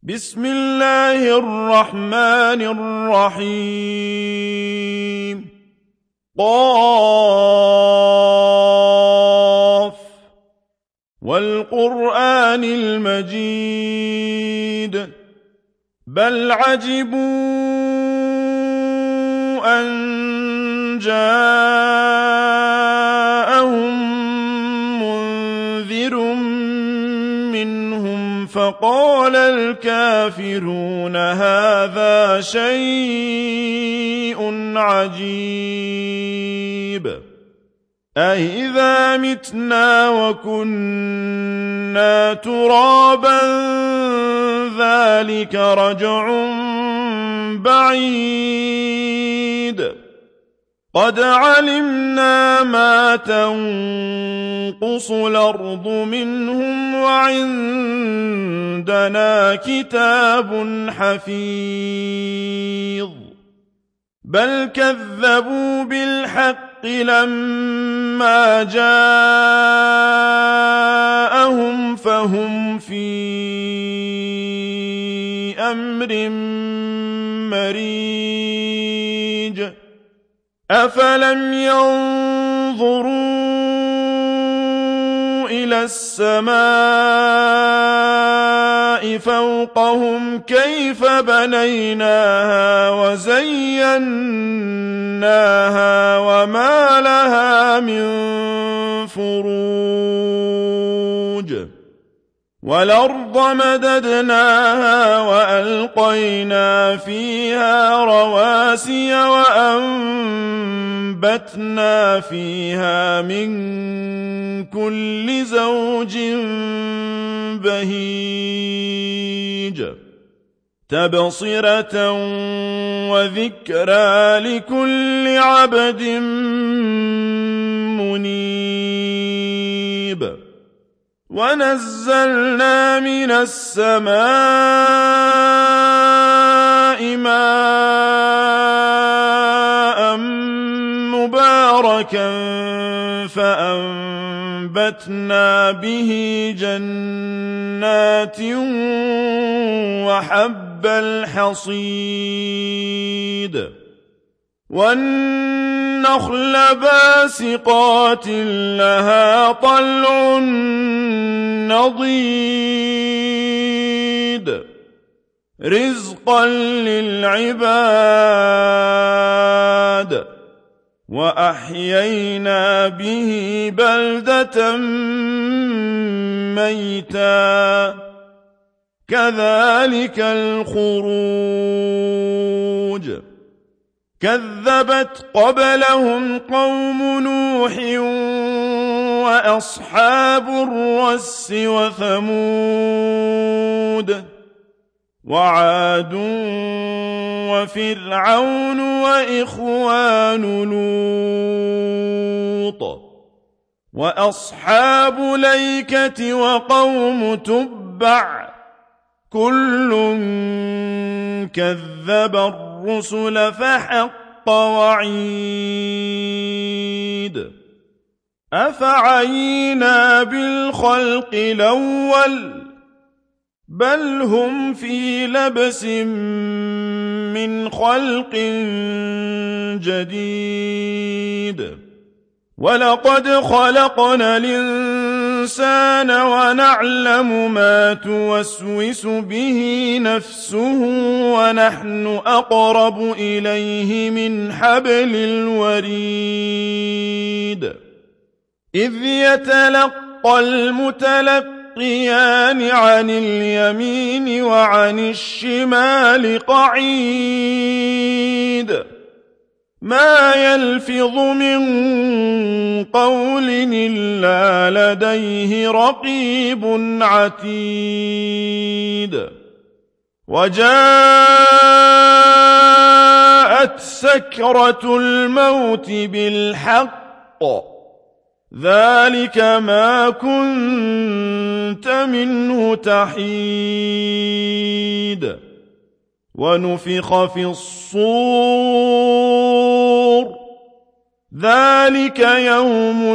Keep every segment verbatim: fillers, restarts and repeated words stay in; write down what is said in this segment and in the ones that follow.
بسم الله الرحمن الرحيم قاف والقرآن المجيد بل عجبوا أن جاءهم منذر منهم فقال الكافرون هذا شيء عجيب أإذا متنا وكنا ترابا ذلك رجع بعيد قد علمنا ما تنقص الأرض منهم وعندنا كتاب حفيظ بل كذبوا بالحق لما جاءهم فهم في أمر مريج أفلم ينظروا إلى السماء فوقهم كيف بنيناها وزيناها وما لها من فروج والأرض مددناها وألقينا فيها رواسي وأنبتنا فيها من كل زوج بهيج تبصرة وذكرى لكل عبد منيب ونزلنا من السماء ماء مباركا فأنبتنا به جنات وحب الحصيد والنخل باسقات لها طلع نضيد رزقا للعباد وأحيينا به بلدة ميتا كذلك الخروج كذبت قبلهم قوم نوح وأصحاب الرس وثمود وعاد وفرعون وإخوان لوط وأصحاب الأيكة وقوم تبع كل كذب الرسل فحق وعيد أفعينا بالخلق الأول بل هم في لبس من خلق جديد ولقد خلقنا الإنسان ونعلم ما توسوس به نفسه ونحن أقرب إليه من حبل الوريد إذ يتلقى المتلقيان عن اليمين وعن الشمال قعيد ما يلفظ من قول إلا لديه رقيب عتيد وجاءت سكرة الموت بالحق ذلك ما كنت منه تحيد ونفخ في الصور ذلك يوم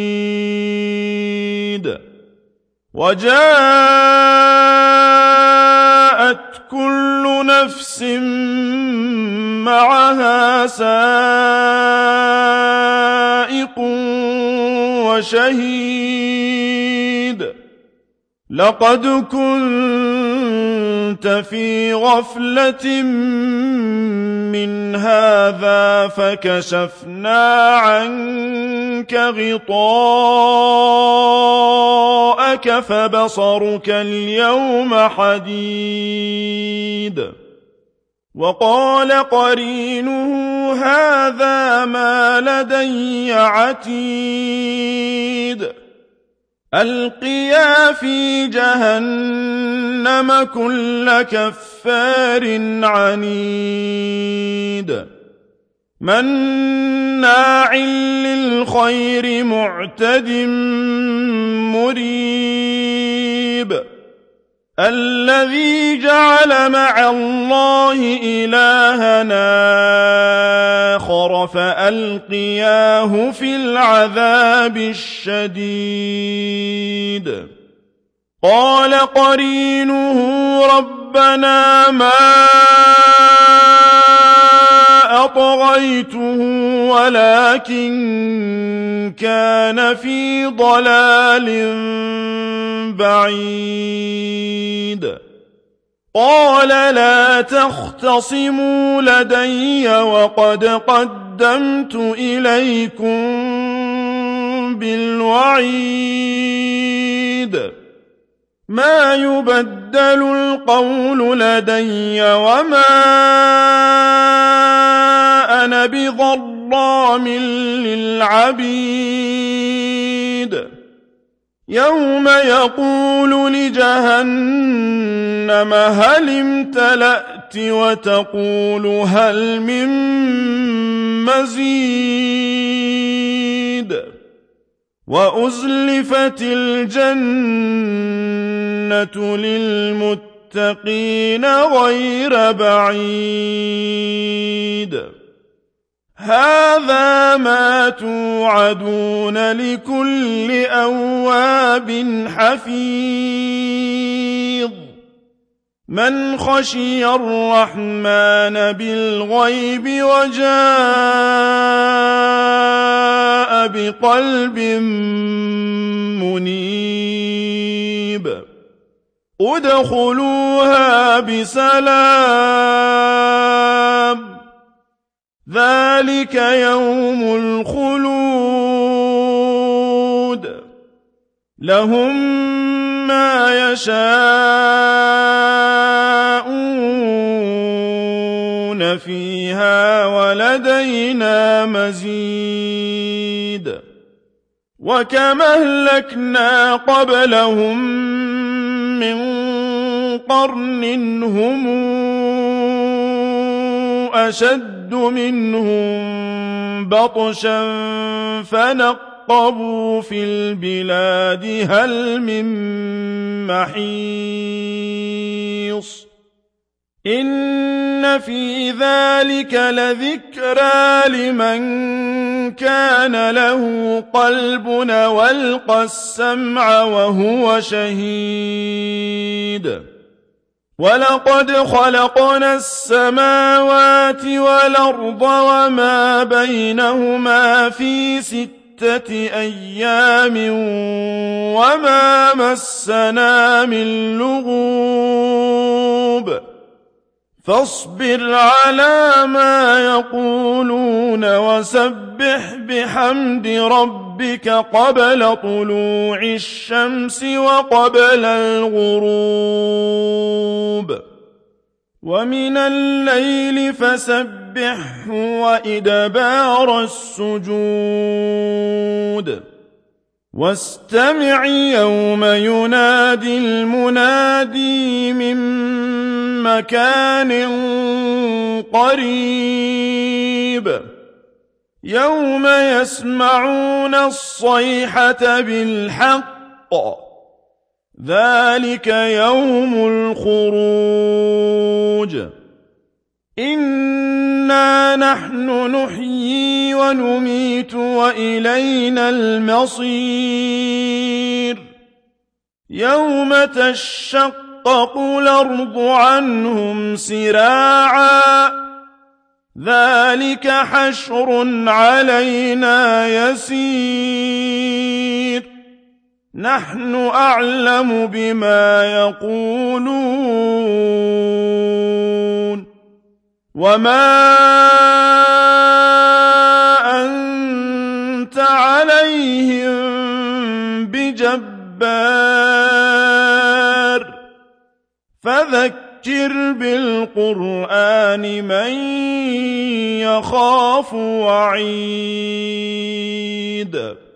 الوعيد وجاء وجاءت كل نفس معها سائق وشهيد لقد كنت في غفلة من هذا فكشفنا عنك غطاءك فبصرك اليوم حديد وقال قرينه هذا ما لدي عتيد ألقيا في جهنم كل كفار عنيد مناع للخير معتد مريب الذي جعل مع الله إلهنا آخر فألقياه في العذاب الشديد قال قرينه ربنا ما أطغيته ولكن كان في ضلال بعيد قال لا تختصموا لدي وقد قدمت إليكم بالوعيد ما يبدل القول لدي وما أنا بظلام للعبيد يوم يقول لجهنم هل امتلأت وتقول هل من مزيد وأزلفت الجنة للمتقين غير بعيد هذا ما توعدون لكل أواب حفيظ من خشي الرحمن بالغيب وجاء بقلب منيب ادخلوها بسلام ذلك يوم الخلود لهم ما يشاءون فيها ولدينا مزيد وكم أهلكنا قبلهم من قرن هم أشد منهم بطشا فنقبوا في البلاد هل من محيص إن في ذلك لذكرى لمن كان له قلب والقى السمع وهو شهيد ولقد خلقنا السماوات والأرض وما بينهما في ستة أيام وما مسنا من لغوب فاصبر على ما يقولون وسبح بحمد ربك قبل طلوع الشمس وقبل الغروب ومن الليل فسبحه وإدبار السجود واستمع يوم ينادي المنادي من مكان قريب يوم يسمعون الصيحة بالحق ذلك يوم الخروج إنا نحن نحيي ونميت وإلينا المصير يوم تشقق تشقق الأرض عنهم سراعا ذلك حشر علينا يسير نحن أعلم بما يقولون وما أنت عليهم بجبار فذكر بالقرآن من يخاف وعيد